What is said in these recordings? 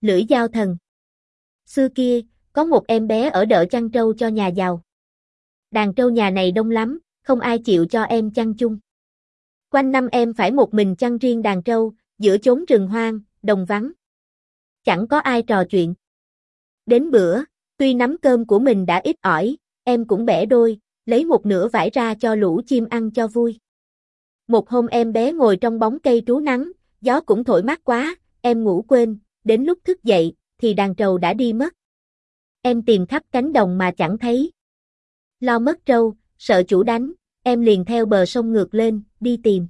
Lưỡi dao thần. Xưa kia, có một em bé ở đợ chăn trâu cho nhà giàu. Đàn trâu nhà này đông lắm, không ai chịu cho em chăn chung. Quanh năm em phải một mình chăn riêng đàn trâu, giữa chốn rừng hoang, đồng vắng. Chẳng có ai trò chuyện. Đến bữa, tuy nắm cơm của mình đã ít ỏi, em cũng bẻ đôi, lấy một nửa vải ra cho lũ chim ăn cho vui. Một hôm em bé ngồi trong bóng cây trú nắng, gió cũng thổi mát quá, em ngủ quên, đến lúc thức dậy, thì đàn trâu đã đi mất. Em tìm khắp cánh đồng mà chẳng thấy. Lo mất trâu, sợ chủ đánh, em liền theo bờ sông ngược lên, đi tìm.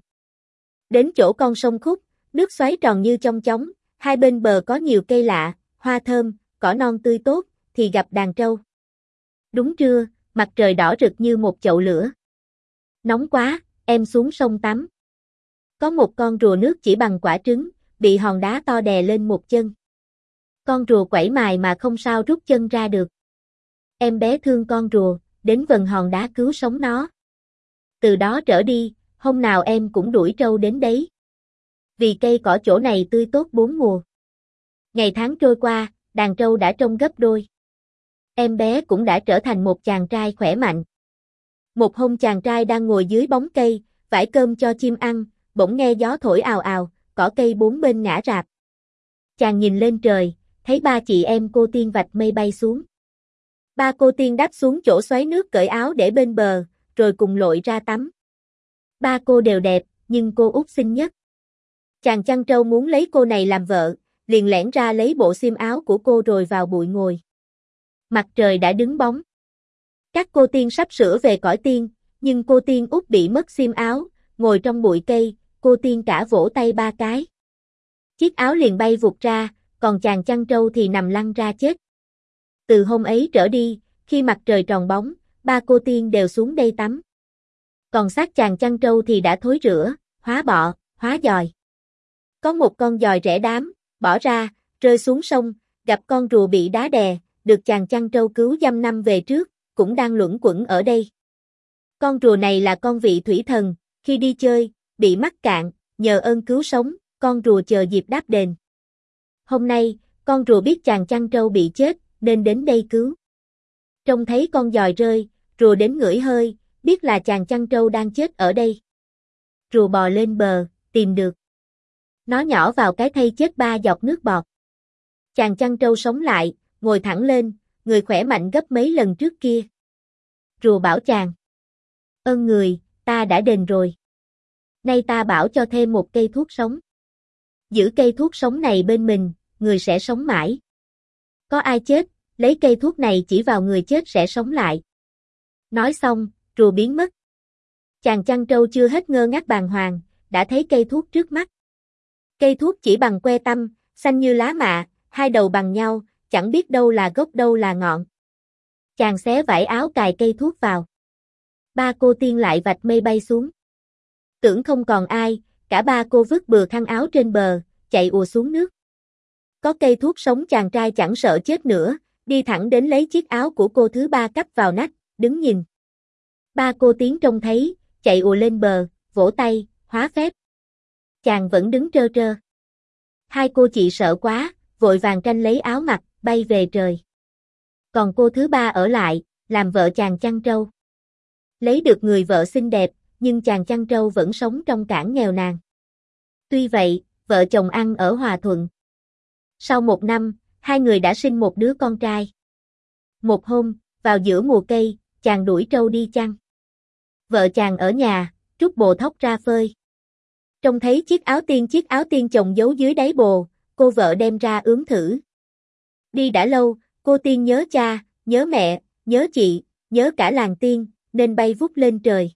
Đến chỗ con sông Khúc, nước xoáy tròn như chong chóng, hai bên bờ có nhiều cây lạ, hoa thơm, cỏ non tươi tốt, thì gặp đàn trâu. Đúng trưa, mặt trời đỏ rực như một chậu lửa. Nóng quá, em xuống sông tắm. Có một con rùa nước chỉ bằng quả trứng, bị hòn đá to đè lên một chân. Con rùa quẩy mài mà không sao rút chân ra được. Em bé thương con rùa, đến vần hòn đá cứu sống nó. Từ đó trở đi, hôm nào em cũng đuổi trâu đến đấy. Vì cây cỏ chỗ này tươi tốt bốn mùa. Ngày tháng trôi qua, đàn trâu đã trông gấp đôi. Em bé cũng đã trở thành một chàng trai khỏe mạnh. Một hôm chàng trai đang ngồi dưới bóng cây, vải cơm cho chim ăn, bỗng nghe gió thổi ào ào, cỏ cây bốn bên ngã rạp. Chàng nhìn lên trời, thấy ba chị em cô tiên vạch mây bay xuống. Ba cô tiên đáp xuống chỗ xoáy nước cởi áo để bên bờ, rồi cùng lội ra tắm. Ba cô đều đẹp, nhưng cô út xinh nhất. Chàng chăn trâu muốn lấy cô này làm vợ, liền lẻn ra lấy bộ xiêm áo của cô rồi vào bụi ngồi. Mặt trời đã đứng bóng. Các cô tiên sắp sửa về cõi tiên, nhưng cô tiên út bị mất xiêm áo, ngồi trong bụi cây, cô tiên cả vỗ tay ba cái. Chiếc áo liền bay vụt ra, còn chàng chăn trâu thì nằm lăn ra chết. Từ hôm ấy trở đi, khi mặt trời tròn bóng, ba cô tiên đều xuống đây tắm. Còn xác chàng chăn trâu thì đã thối rữa, hóa bọ, hóa dòi. Có một con dòi rẽ đám, bỏ ra, rơi xuống sông, gặp con rùa bị đá đè, được chàng chăn trâu cứu dăm năm về trước, cũng đang luẩn quẩn ở đây. Con rùa này là con vị thủy thần, khi đi chơi, bị mắc cạn, nhờ ơn cứu sống, con rùa chờ dịp đáp đền. Hôm nay, con rùa biết chàng chăn trâu bị chết, nên đến đây cứu. Trông thấy con dòi rơi, rùa đến ngửi hơi, biết là chàng chăn trâu đang chết ở đây. Rùa bò lên bờ, tìm được. Nó nhỏ vào cái thây chết ba giọt nước bọt. Chàng chăn trâu sống lại, ngồi thẳng lên, người khỏe mạnh gấp mấy lần trước kia. Rùa bảo chàng: ơn người, ta đã đền rồi. Nay ta bảo cho thêm một cây thuốc sống. Giữ cây thuốc sống này bên mình, người sẽ sống mãi. Có ai chết, lấy cây thuốc này chỉ vào người chết sẽ sống lại. Nói xong, rùa biến mất. Chàng chăn trâu chưa hết ngơ ngác bàng hoàng, đã thấy cây thuốc trước mắt. Cây thuốc chỉ bằng que tăm, xanh như lá mạ, hai đầu bằng nhau, chẳng biết đâu là gốc đâu là ngọn. Chàng xé vải áo cài cây thuốc vào. Ba cô tiên lại vạch mây bay xuống. Tưởng không còn ai, cả ba cô vứt bừa khăn áo trên bờ, chạy ùa xuống nước. Có cây thuốc sống chàng trai chẳng sợ chết nữa, đi thẳng đến lấy chiếc áo của cô thứ ba cắp vào nách, đứng nhìn. Ba cô tiến trông thấy, chạy ùa lên bờ, vỗ tay, hóa phép. Chàng vẫn đứng trơ trơ. Hai cô chị sợ quá, vội vàng tranh lấy áo mặc, bay về trời. Còn cô thứ ba ở lại, làm vợ chàng chăn trâu. Lấy được người vợ xinh đẹp, nhưng chàng chăn trâu vẫn sống trong cảng nghèo nàn. Tuy vậy, vợ chồng ăn ở hòa thuận. Sau một năm, hai người đã sinh một đứa con trai. Một hôm, vào giữa mùa cây, chàng đuổi trâu đi chăn. Vợ chàng ở nhà, trút bồ thóc ra phơi. Trông thấy chiếc áo tiên chồng giấu dưới đáy bồ, cô vợ đem ra ướm thử. Đi đã lâu, cô tiên nhớ cha, nhớ mẹ, nhớ chị, nhớ cả làng tiên, nên bay vút lên trời.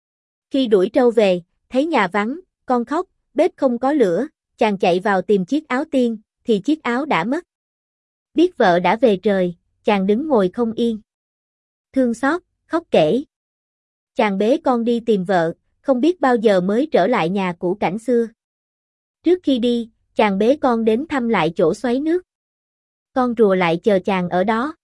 Khi đuổi trâu về, thấy nhà vắng, con khóc, bếp không có lửa, chàng chạy vào tìm chiếc áo tiên, thì chiếc áo đã mất. Biết vợ đã về trời, chàng đứng ngồi không yên. Thương xót, khóc kể. Chàng bế con đi tìm vợ, không biết bao giờ mới trở lại nhà cũ cảnh xưa. Trước khi đi, chàng bế con đến thăm lại chỗ xoáy nước. Con rùa lại chờ chàng ở đó.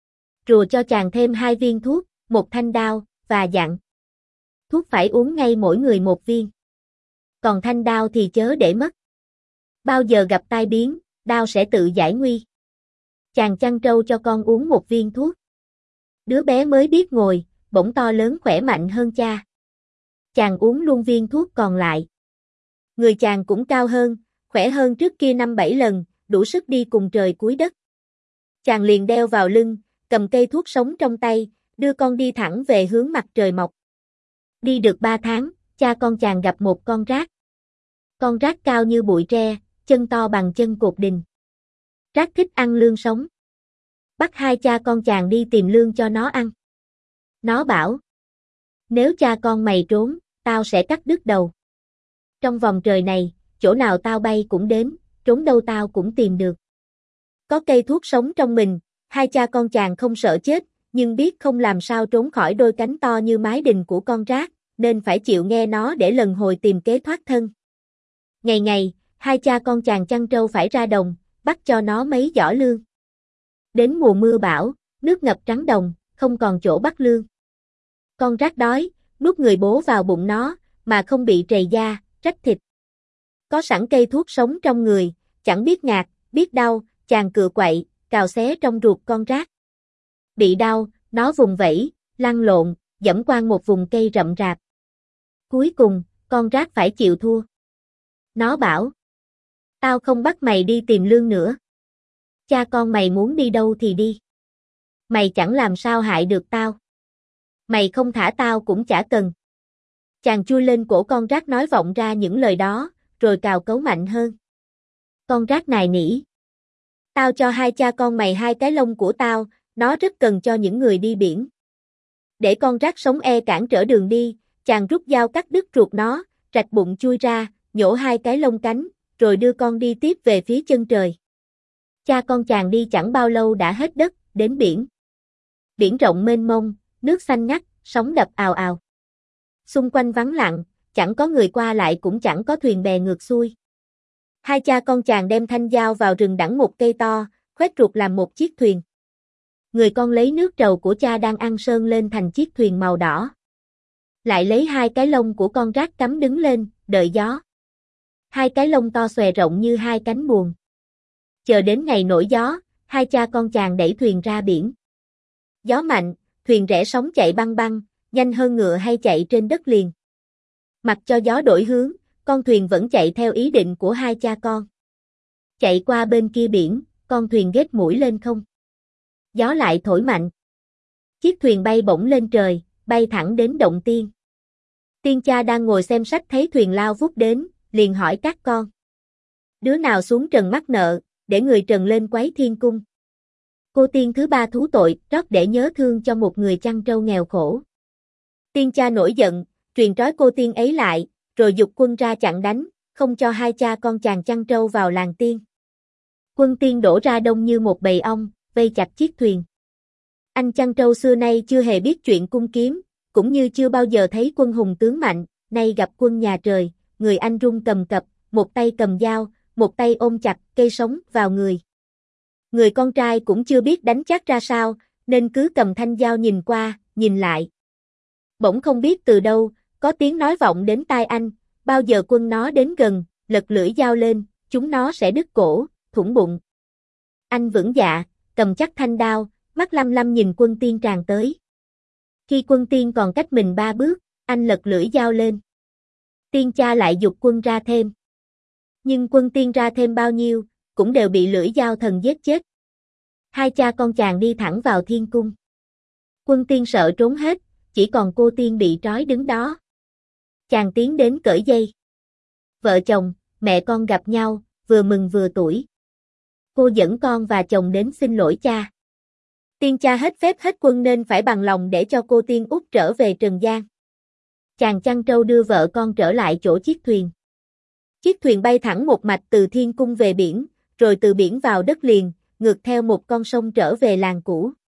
Rùa cho chàng thêm 2 viên thuốc, một thanh đao, và dặn. Thuốc phải uống ngay mỗi người một viên. Còn thanh đao thì chớ để mất. Bao giờ gặp tai biến, đao sẽ tự giải nguy. Chàng chăn trâu cho con uống một viên thuốc. Đứa bé mới biết ngồi, bỗng to lớn khỏe mạnh hơn cha. Chàng uống luôn viên thuốc còn lại. Người chàng cũng cao hơn, khỏe hơn trước kia 5-7 lần, đủ sức đi cùng trời cuối đất. Chàng liền đeo vào lưng, cầm cây thuốc sống trong tay, đưa con đi thẳng về hướng mặt trời mọc. Đi được 3 tháng, cha con chàng gặp một con rác. Con rác cao như bụi tre, chân to bằng chân cột đình. Rác thích ăn lương sống. Bắt hai cha con chàng đi tìm lương cho nó ăn. Nó bảo, nếu cha con mày trốn, tao sẽ cắt đứt đầu. Trong vòng trời này, chỗ nào tao bay cũng đến, trốn đâu tao cũng tìm được. Có cây thuốc sống trong mình, hai cha con chàng không sợ chết, nhưng biết không làm sao trốn khỏi đôi cánh to như mái đình của con rác, nên phải chịu nghe nó để lần hồi tìm kế thoát thân. Ngày ngày, hai cha con chàng chăn trâu phải ra đồng, bắt cho nó mấy giỏ lương. Đến mùa mưa bão, nước ngập trắng đồng, không còn chỗ bắt lương. Con rác đói, nuốt người bố vào bụng nó, mà không bị trầy da, rách thịt. Có sẵn cây thuốc sống trong người, chẳng biết ngạt, biết đau, chàng cựa quậy, cào xé trong ruột con rác. Bị đau, nó vùng vẫy, lăn lộn, giẫm qua một vùng cây rậm rạp. Cuối cùng, con rác phải chịu thua. Nó bảo, tao không bắt mày đi tìm lương nữa. Cha con mày muốn đi đâu thì đi. Mày chẳng làm sao hại được tao. Mày không thả tao cũng chả cần. Chàng chui lên cổ con rác nói vọng ra những lời đó, rồi cào cấu mạnh hơn. Con rác nài nỉ. Tao cho hai cha con mày hai cái lông của tao, nó rất cần cho những người đi biển. Để con rác sống cản trở đường đi, chàng rút dao cắt đứt ruột nó, rạch bụng chui ra, nhổ hai cái lông cánh, rồi đưa con đi tiếp về phía chân trời. Cha con chàng đi chẳng bao lâu đã hết đất, đến biển. Biển rộng mênh mông, nước xanh ngắt, sóng đập ào ào. Xung quanh vắng lặng, chẳng có người qua lại cũng chẳng có thuyền bè ngược xuôi. Hai cha con chàng đem thanh dao vào rừng đẵng một cây to, khoét ruột làm một chiếc thuyền. Người con lấy nước trầu của cha đang ăn sơn lên thành chiếc thuyền màu đỏ. Lại lấy hai cái lông của con rác cắm đứng lên, đợi gió. Hai cái lông to xòe rộng như hai cánh buồm. Chờ đến ngày nổi gió, hai cha con chàng đẩy thuyền ra biển. Gió mạnh, thuyền rẽ sóng chạy băng băng, nhanh hơn ngựa hay chạy trên đất liền. Mặc cho gió đổi hướng, con thuyền vẫn chạy theo ý định của hai cha con. Chạy qua bên kia biển, con thuyền ghét mũi lên không. Gió lại thổi mạnh. Chiếc thuyền bay bổng lên trời, bay thẳng đến động tiên. Tiên cha đang ngồi xem sách thấy thuyền lao vút đến, liền hỏi các con. Đứa nào xuống trần mắc nợ, để người trần lên quấy thiên cung. Cô tiên thứ ba thú tội, trót để nhớ thương cho một người chăn trâu nghèo khổ. Tiên cha nổi giận, truyền trói cô tiên ấy lại, rồi giục quân ra chặn đánh, không cho hai cha con chàng chăn trâu vào làng tiên. Quân tiên đổ ra đông như một bầy ong, vây chặt chiếc thuyền. Anh chăn trâu xưa nay chưa hề biết chuyện cung kiếm, cũng như chưa bao giờ thấy quân hùng tướng mạnh, nay gặp quân nhà trời, người anh run cầm cập, một tay cầm dao, một tay ôm chặt cây sống vào người. Người con trai cũng chưa biết đánh chắc ra sao, nên cứ cầm thanh dao nhìn qua, nhìn lại. Bỗng không biết từ đâu, có tiếng nói vọng đến tai anh, bao giờ quân nó đến gần, lật lưỡi dao lên, chúng nó sẽ đứt cổ, thủng bụng. Anh vững dạ, cầm chắc thanh đao, mắt lăm lăm nhìn quân tiên tràn tới. Khi quân tiên còn cách mình 3 bước, anh lật lưỡi dao lên. Tiên cha lại giục quân ra thêm. Nhưng quân tiên ra thêm bao nhiêu, cũng đều bị lưỡi dao thần giết chết. Hai cha con chàng đi thẳng vào thiên cung. Quân tiên sợ trốn hết, chỉ còn cô tiên bị trói đứng đó. Chàng tiến đến cởi dây. Vợ chồng, mẹ con gặp nhau, vừa mừng vừa tủi. Cô dẫn con và chồng đến xin lỗi cha. Tiên cha hết phép hết quân nên phải bằng lòng để cho cô tiên út trở về trần gian. Chàng chăn trâu đưa vợ con trở lại chỗ chiếc thuyền. Chiếc thuyền bay thẳng một mạch từ thiên cung về biển, rồi từ biển vào đất liền, ngược theo một con sông trở về làng cũ.